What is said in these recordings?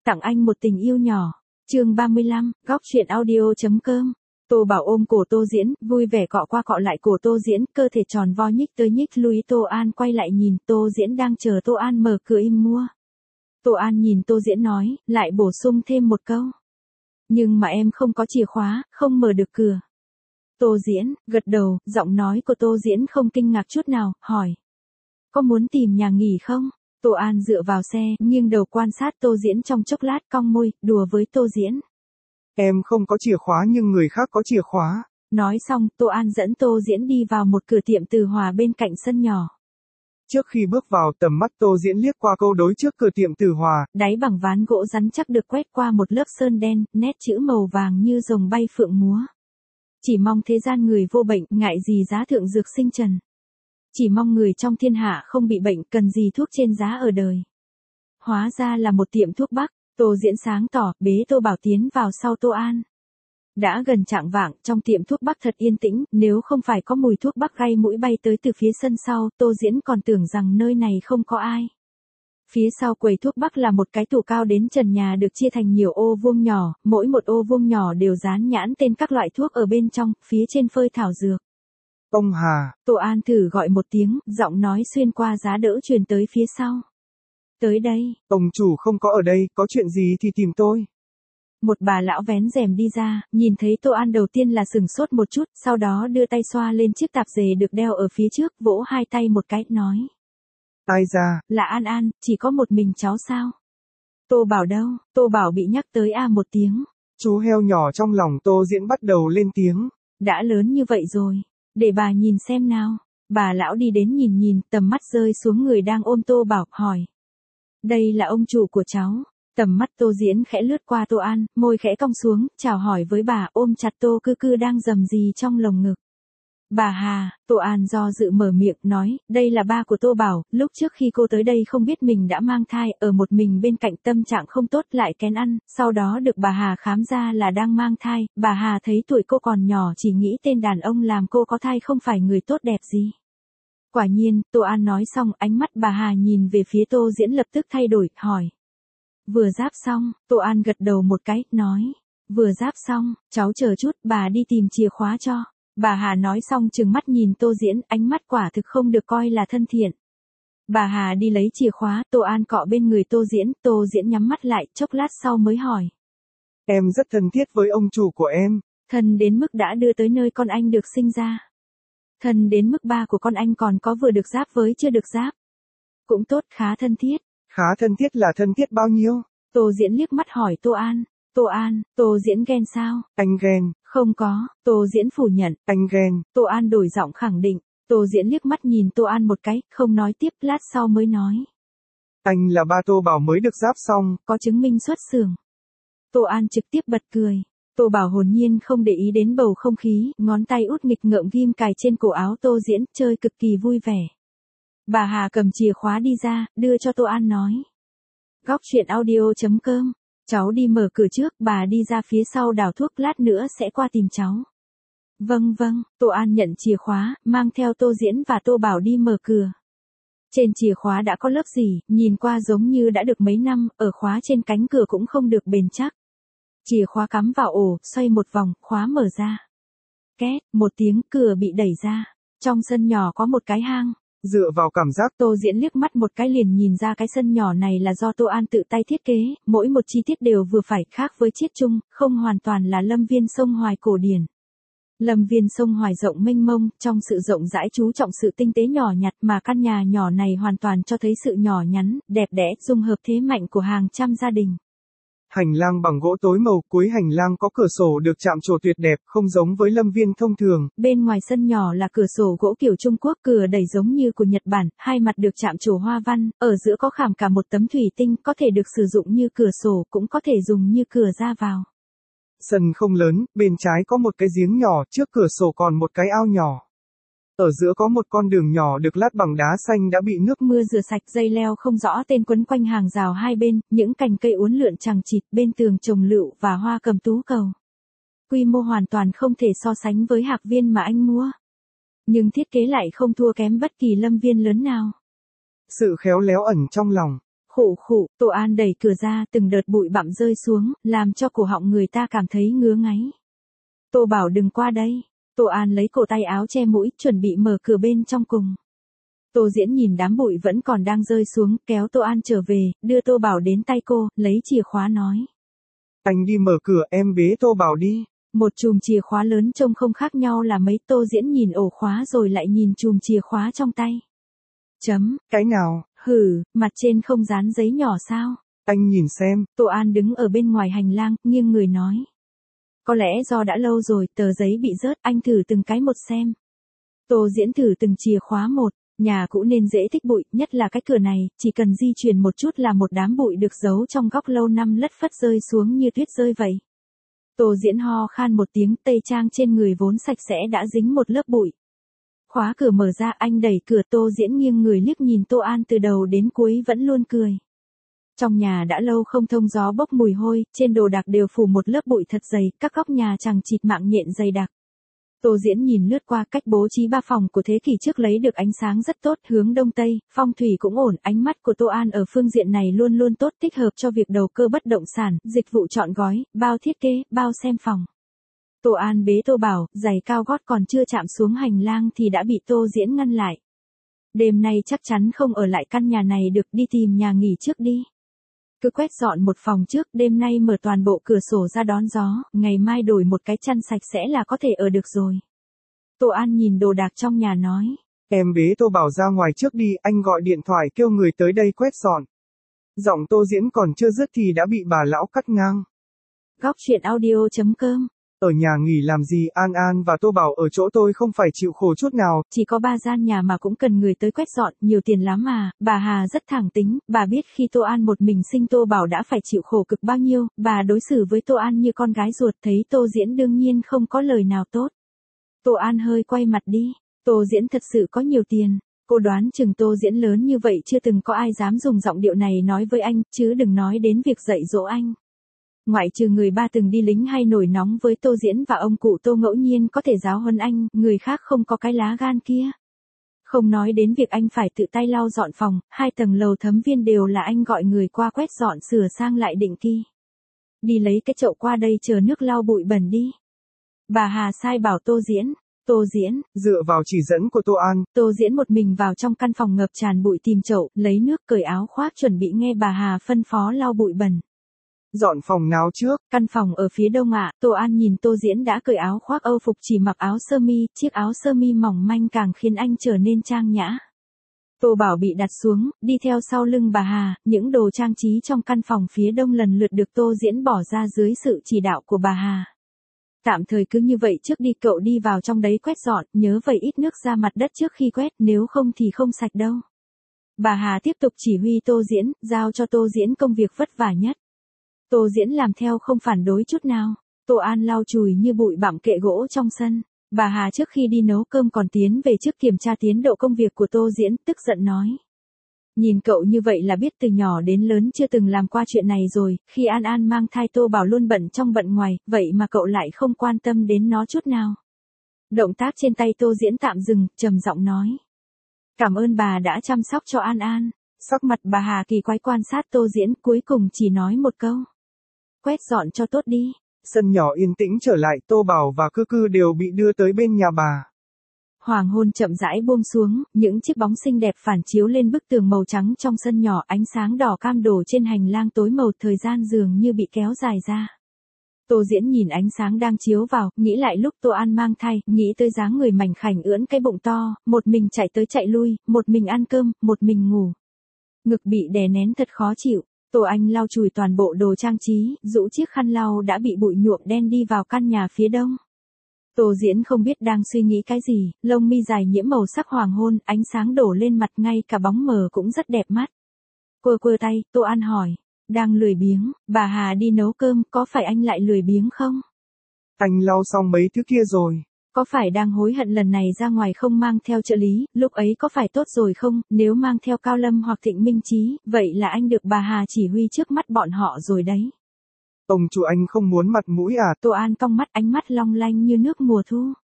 Tặng anh một tình yêu nhỏ. Chương 35, góc truyện audio.com. Tô Bảo ôm cổ Tô Diễn, vui vẻ cọ qua cọ lại cổ Tô Diễn, cơ thể tròn vo nhích tới nhích lui. Tô An quay lại nhìn, Tô Diễn đang chờ Tô An mở cửa im mua. Tô An nhìn Tô Diễn nói, lại bổ sung thêm một câu. Nhưng mà em không có chìa khóa, không mở được cửa. Tô Diễn, gật đầu, giọng nói của Tô Diễn không kinh ngạc chút nào, hỏi. Có muốn tìm nhà nghỉ không? Tô An dựa vào xe, nghiêng đầu quan sát Tô Diễn trong chốc lát, cong môi, đùa với Tô Diễn. Em không có chìa khóa nhưng người khác có chìa khóa. Nói xong, Tô An dẫn Tô Diễn đi vào một cửa tiệm từ hòa bên cạnh sân nhỏ. Trước khi bước vào, tầm mắt Tô Diễn liếc qua câu đối trước cửa tiệm từ hòa. Đáy bằng ván gỗ rắn chắc được quét qua một lớp sơn đen, nét chữ màu vàng như rồng bay phượng múa. Chỉ mong thế gian người vô bệnh, ngại gì giá thượng dược sinh trần. Chỉ mong người trong thiên hạ không bị bệnh, cần gì thuốc trên giá ở đời. Hóa ra là một tiệm thuốc bắc. Tô Diễn sáng tỏ, bế Tô Bảo tiến vào sau Tô An. Đã gần chạng vạng, trong tiệm thuốc bắc thật yên tĩnh, nếu không phải có mùi thuốc bắc gây mũi bay tới từ phía sân sau, Tô Diễn còn tưởng rằng nơi này không có ai. Phía sau quầy thuốc bắc là một cái tủ cao đến trần nhà được chia thành nhiều ô vuông nhỏ, mỗi một ô vuông nhỏ đều dán nhãn tên các loại thuốc ở bên trong, phía trên phơi thảo dược. Ông Hà. Tô An thử gọi một tiếng, giọng nói xuyên qua giá đỡ truyền tới phía sau. Tới đây. Ông chủ không có ở đây, có chuyện gì thì tìm tôi. Một bà lão vén rèm đi ra, nhìn thấy Tô An đầu tiên là sửng sốt một chút, sau đó đưa tay xoa lên chiếc tạp dề được đeo ở phía trước, vỗ hai tay một cái, nói. Ai ra? Là An An, chỉ có một mình cháu sao? Tô Bảo đâu? Tô Bảo bị nhắc tới một tiếng. Chú heo nhỏ trong lòng Tô Diễn bắt đầu lên tiếng. Đã lớn như vậy rồi, để bà nhìn xem nào. Bà lão đi đến nhìn, tầm mắt rơi xuống người đang ôm Tô Bảo, hỏi. Đây là ông chủ của cháu. Tầm mắt Tô Diễn khẽ lướt qua Tô An, môi khẽ cong xuống, chào hỏi với bà, ôm chặt Tô Cư Cư đang rầm rì trong lồng ngực. Bà Hà. Tô An do dự mở miệng, nói, đây là ba của Tô Bảo, lúc trước khi cô tới đây không biết mình đã mang thai, ở một mình bên cạnh tâm trạng không tốt lại kén ăn, sau đó được bà Hà khám ra là đang mang thai, bà Hà thấy tuổi cô còn nhỏ chỉ nghĩ tên đàn ông làm cô có thai không phải người tốt đẹp gì. Quả nhiên, Tô An nói xong, ánh mắt bà Hà nhìn về phía Tô Diễn lập tức thay đổi, hỏi. Vừa ráp xong, Tô An gật đầu một cái, nói. Vừa ráp xong, cháu chờ chút, bà đi tìm chìa khóa cho. Bà Hà nói xong trừng mắt nhìn Tô Diễn, ánh mắt quả thực không được coi là thân thiện. Bà Hà đi lấy chìa khóa, Tô An cọ bên người Tô Diễn nhắm mắt lại, chốc lát sau mới hỏi. Em rất thân thiết với ông chủ của em. Thân đến mức đã đưa tới nơi con anh được sinh ra. Thân đến mức ba của con anh còn có vừa được giáp với chưa được giáp. Cũng tốt, khá thân thiết. Khá thân thiết là thân thiết bao nhiêu? Tô Diễn liếc mắt hỏi Tô An. Tô Diễn ghen sao? Anh ghen. Không có, Tô Diễn phủ nhận. Anh ghen. Tô An đổi giọng khẳng định. Tô Diễn liếc mắt nhìn Tô An một cái, không nói tiếp, lát sau mới nói. Anh là ba Tô Bảo mới được giáp xong. Có chứng minh xuất xưởng. Tô An trực tiếp bật cười. Tô Bảo hồn nhiên không để ý đến bầu không khí, ngón tay út nghịch ngợm ghim cài trên cổ áo Tô Diễn, chơi cực kỳ vui vẻ. Bà Hà cầm chìa khóa đi ra, đưa cho Tô An nói. Góc truyện audio.com. Cháu đi mở cửa trước, bà đi ra phía sau đảo thuốc, lát nữa sẽ qua tìm cháu. Vâng, Tô An nhận chìa khóa, mang theo Tô Diễn và Tô Bảo đi mở cửa. Trên chìa khóa đã có lớp dỉ, nhìn qua giống như đã được mấy năm, ở khóa trên cánh cửa cũng không được bền chắc. Chìa khóa cắm vào ổ, xoay một vòng, khóa mở ra. Két, một tiếng, cửa bị đẩy ra. Trong sân nhỏ có một cái hang. Dựa vào cảm giác, Tô Diễn liếc mắt một cái liền nhìn ra cái sân nhỏ này là do Tô An tự tay thiết kế, mỗi một chi tiết đều vừa phải, khác với chiết chung, không hoàn toàn là lâm viên sông Hoài cổ điển. Lâm viên sông Hoài rộng mênh mông, trong sự rộng rãi chú trọng sự tinh tế nhỏ nhặt, mà căn nhà nhỏ này hoàn toàn cho thấy sự nhỏ nhắn, đẹp đẽ, dung hợp thế mạnh của hàng trăm gia đình. Hành lang bằng gỗ tối màu, cuối hành lang có cửa sổ được chạm trổ tuyệt đẹp, không giống với lâm viên thông thường. Bên ngoài sân nhỏ là cửa sổ gỗ kiểu Trung Quốc, cửa đẩy giống như của Nhật Bản, hai mặt được chạm trổ hoa văn, ở giữa có khảm cả một tấm thủy tinh, có thể được sử dụng như cửa sổ, cũng có thể dùng như cửa ra vào. Sân không lớn, bên trái có một cái giếng nhỏ, trước cửa sổ còn một cái ao nhỏ. Ở giữa có một con đường nhỏ được lát bằng đá xanh đã bị nước mưa rửa sạch, dây leo không rõ tên quấn quanh hàng rào hai bên, những cành cây uốn lượn chằng chịt, bên tường trồng lựu và hoa cầm tú cầu. Quy mô hoàn toàn không thể so sánh với Hạc Viên mà anh mua. Nhưng thiết kế lại không thua kém bất kỳ lâm viên lớn nào. Sự khéo léo ẩn trong lòng. Khụ khụ, Tô An đẩy cửa ra, từng đợt bụi bặm rơi xuống, làm cho cổ họng người ta cảm thấy ngứa ngáy. Tô Bảo đừng qua đây. Tô An lấy cổ tay áo che mũi, chuẩn bị mở cửa bên trong cùng. Tô Diễn nhìn đám bụi vẫn còn đang rơi xuống, kéo Tô An trở về, đưa Tô Bảo đến tay cô, lấy chìa khóa nói. Anh đi mở cửa, em bế Tô Bảo đi. Một chùm chìa khóa lớn trông không khác nhau là mấy. Tô Diễn nhìn ổ khóa rồi lại nhìn chùm chìa khóa trong tay. Cái nào? Hử, mặt trên không dán giấy nhỏ sao? Anh nhìn xem. Tô An đứng ở bên ngoài hành lang, nghiêng người nói. Có lẽ do đã lâu rồi, tờ giấy bị rớt, anh thử từng cái một xem. Tô Diễn thử từng chìa khóa một. Nhà cũ nên dễ thích bụi, nhất là cái cửa này, chỉ cần di chuyển một chút là một đám bụi được giấu trong góc lâu năm lất phất rơi xuống như tuyết rơi vậy. Tô Diễn ho khan một tiếng, tây trang trên người vốn sạch sẽ đã dính một lớp bụi. Khóa cửa mở ra, anh đẩy cửa. Tô Diễn nghiêng người liếc nhìn Tô An từ đầu đến cuối vẫn luôn cười. Trong nhà đã lâu không thông gió bốc mùi hôi, trên đồ đạc đều phủ một lớp bụi thật dày, các góc nhà chằng chịt mạng nhện dày đặc. Tô Diễn nhìn lướt qua cách bố trí 3 phòng của thế kỷ trước lấy được ánh sáng rất tốt, hướng đông tây, phong thủy cũng ổn, ánh mắt của Tô An ở phương diện này luôn luôn tốt, thích hợp cho việc đầu cơ bất động sản, dịch vụ chọn gói, bao thiết kế, bao xem phòng. Tô An bế Tô Bảo, giày cao gót còn chưa chạm xuống hành lang thì đã bị Tô Diễn ngăn lại. Đêm nay chắc chắn không ở lại căn nhà này được, đi tìm nhà nghỉ trước đi. Cứ quét dọn một phòng trước, đêm nay mở toàn bộ cửa sổ ra đón gió, ngày mai đổi một cái chăn sạch sẽ là có thể ở được rồi. Tô An nhìn đồ đạc trong nhà nói. Em bế Tô Bảo ra ngoài trước đi, anh gọi điện thoại kêu người tới đây quét dọn. Giọng Tô Diễn còn chưa dứt thì đã bị bà lão cắt ngang. Góc truyện audio.com. Ở nhà nghỉ làm gì, An An và Tô Bảo ở chỗ tôi không phải chịu khổ chút nào. Chỉ có 3 gian nhà mà cũng cần người tới quét dọn, nhiều tiền lắm mà. Bà Hà rất thẳng tính, bà biết khi Tô An một mình sinh Tô Bảo đã phải chịu khổ cực bao nhiêu, bà đối xử với Tô An như con gái ruột, thấy Tô Diễn đương nhiên không có lời nào tốt. Tô An hơi quay mặt đi. Tô Diễn thật sự có nhiều tiền. Cô đoán chừng Tô Diễn lớn như vậy chưa từng có ai dám dùng giọng điệu này nói với anh, chứ đừng nói đến việc dạy dỗ anh. Ngoại trừ người ba từng đi lính hay nổi nóng với Tô Diễn và ông cụ Tô ngẫu nhiên có thể giáo huấn anh, người khác không có cái lá gan kia. Không nói đến việc anh phải tự tay lau dọn phòng, 2 tầng lầu Thấm Viên đều là anh gọi người qua quét dọn sửa sang lại định kỳ. Đi lấy cái chậu qua đây chờ nước lau bụi bẩn đi. Bà Hà sai bảo Tô Diễn. Tô Diễn, dựa vào chỉ dẫn của Tô An, Tô Diễn một mình vào trong căn phòng ngập tràn bụi tìm chậu, lấy nước cởi áo khoác chuẩn bị nghe bà Hà phân phó lau bụi bẩn. Dọn phòng nào trước? Căn phòng ở phía đông ạ. Tô An nhìn Tô Diễn đã cởi áo khoác Âu phục chỉ mặc áo sơ mi, chiếc áo sơ mi mỏng manh càng khiến anh trở nên trang nhã. Tô Bảo bị đặt xuống, đi theo sau lưng bà Hà, những đồ trang trí trong căn phòng phía đông lần lượt được Tô Diễn bỏ ra dưới sự chỉ đạo của bà Hà. Tạm thời cứ như vậy trước đi, cậu đi vào trong đấy quét dọn, nhớ vẩy ít nước ra mặt đất trước khi quét, nếu không thì không sạch đâu. Bà Hà tiếp tục chỉ huy Tô Diễn, giao cho Tô Diễn công việc vất vả nhất. Tô Diễn làm theo không phản đối chút nào. Tô An lau chùi như bụi bặm kệ gỗ trong sân. Bà Hà trước khi đi nấu cơm còn tiến về trước kiểm tra tiến độ công việc của Tô Diễn, tức giận nói. Nhìn cậu như vậy là biết từ nhỏ đến lớn chưa từng làm qua chuyện này rồi, khi An An mang thai Tô Bảo luôn bận trong bận ngoài, vậy mà cậu lại không quan tâm đến nó chút nào. Động tác trên tay Tô Diễn tạm dừng, trầm giọng nói. Cảm ơn bà đã chăm sóc cho An An. Sắc mặt bà Hà kỳ quái quan sát Tô Diễn, cuối cùng chỉ nói một câu. Quét dọn cho tốt đi. Sân nhỏ yên tĩnh trở lại, Tô Bảo và Cư Cư đều bị đưa tới bên nhà bà. Hoàng hôn chậm rãi buông xuống, những chiếc bóng xinh đẹp phản chiếu lên bức tường màu trắng trong sân nhỏ, ánh sáng đỏ cam đổ trên hành lang tối màu, thời gian dường như bị kéo dài ra. Tô Diễn nhìn ánh sáng đang chiếu vào, nghĩ lại lúc Tô An mang thai, nghĩ tới dáng người mảnh khảnh ưỡn cái bụng to, một mình chạy tới chạy lui, một mình ăn cơm, một mình ngủ. Ngực bị đè nén thật khó chịu. Tô Anh lau chùi toàn bộ đồ trang trí, rũ chiếc khăn lau đã bị bụi nhuộm đen đi vào căn nhà phía đông. Tô Diễn không biết đang suy nghĩ cái gì, lông mi dài nhiễm màu sắc hoàng hôn, ánh sáng đổ lên mặt, ngay cả bóng mờ cũng rất đẹp mắt. Quơ quơ tay, Tô An hỏi, đang lười biếng, bà Hà đi nấu cơm, có phải anh lại lười biếng không? Anh lau xong mấy thứ kia rồi. Có phải đang hối hận lần này ra ngoài không mang theo trợ lý, lúc ấy có phải tốt rồi không, nếu mang theo Cao Lâm hoặc Thịnh Minh Chí, vậy là anh được bà Hà chỉ huy trước mắt bọn họ rồi đấy. Ông chủ anh không muốn mặt mũi à? Tô An cong mắt, ánh mắt long lanh như nước mùa thu.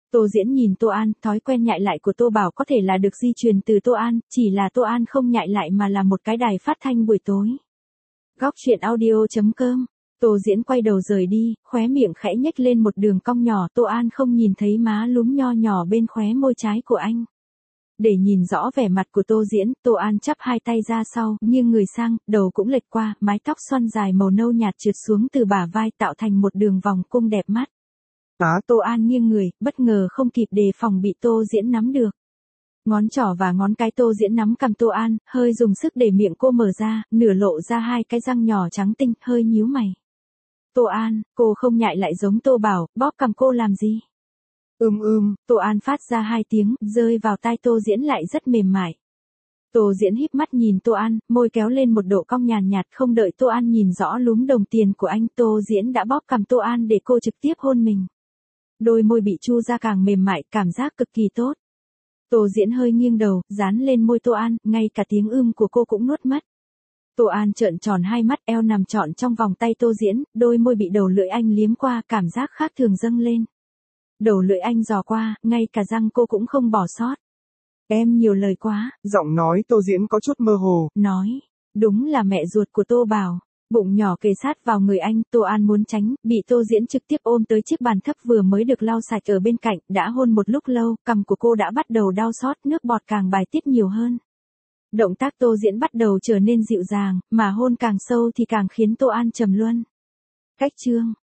Tô Diễn nhìn Tô An, thói quen nhại lại của Tô Bảo có thể là được di truyền từ Tô An, chỉ là Tô An không nhại lại mà là một cái đài phát thanh buổi tối. Góc truyện audio.com. Tô Diễn quay đầu rời đi, khóe miệng khẽ nhếch lên một đường cong nhỏ. Tô An không nhìn thấy má lúm nho nhỏ bên khóe môi trái của anh. Để nhìn rõ vẻ mặt của Tô Diễn, Tô An chắp hai tay ra sau, nghiêng người sang, đầu cũng lệch qua, mái tóc xoăn dài màu nâu nhạt trượt xuống từ bả vai tạo thành một đường vòng cung đẹp mắt. Tô An nghiêng người, bất ngờ không kịp đề phòng bị Tô Diễn nắm được. Ngón trỏ và ngón cái Tô Diễn nắm cầm Tô An, hơi dùng sức để miệng cô mở ra, nửa lộ ra hai cái răng nhỏ trắng tinh, hơi nhíu mày. Tô An, cô không nhại lại giống Tô Bảo, bóp cầm cô làm gì? Tô An phát ra hai tiếng, rơi vào tai Tô Diễn lại rất mềm mại. Tô Diễn híp mắt nhìn Tô An, môi kéo lên một độ cong nhàn nhạt, không đợi Tô An nhìn rõ lúm đồng tiền của anh, Tô Diễn đã bóp cầm Tô An để cô trực tiếp hôn mình. Đôi môi bị chu ra càng mềm mại, cảm giác cực kỳ tốt. Tô Diễn hơi nghiêng đầu, dán lên môi Tô An, ngay cả tiếng của cô cũng nuốt mất. Tô An trợn tròn hai mắt, eo nằm trọn trong vòng tay Tô Diễn, đôi môi bị đầu lưỡi anh liếm qua, cảm giác khác thường dâng lên. Đầu lưỡi anh dò qua, ngay cả răng cô cũng không bỏ sót. Em nhiều lời quá. Giọng nói Tô Diễn có chút mơ hồ. Nói, đúng là mẹ ruột của Tô Bảo. Bụng nhỏ kề sát vào người anh, Tô An muốn tránh, bị Tô Diễn trực tiếp ôm tới chiếc bàn thấp vừa mới được lau sạch ở bên cạnh, đã hôn một lúc lâu, cằm của cô đã bắt đầu đau xót, nước bọt càng bài tiết nhiều hơn. Động tác Tô Diễn bắt đầu trở nên dịu dàng, mà hôn càng sâu thì càng khiến Tô An trầm luân. Cách chương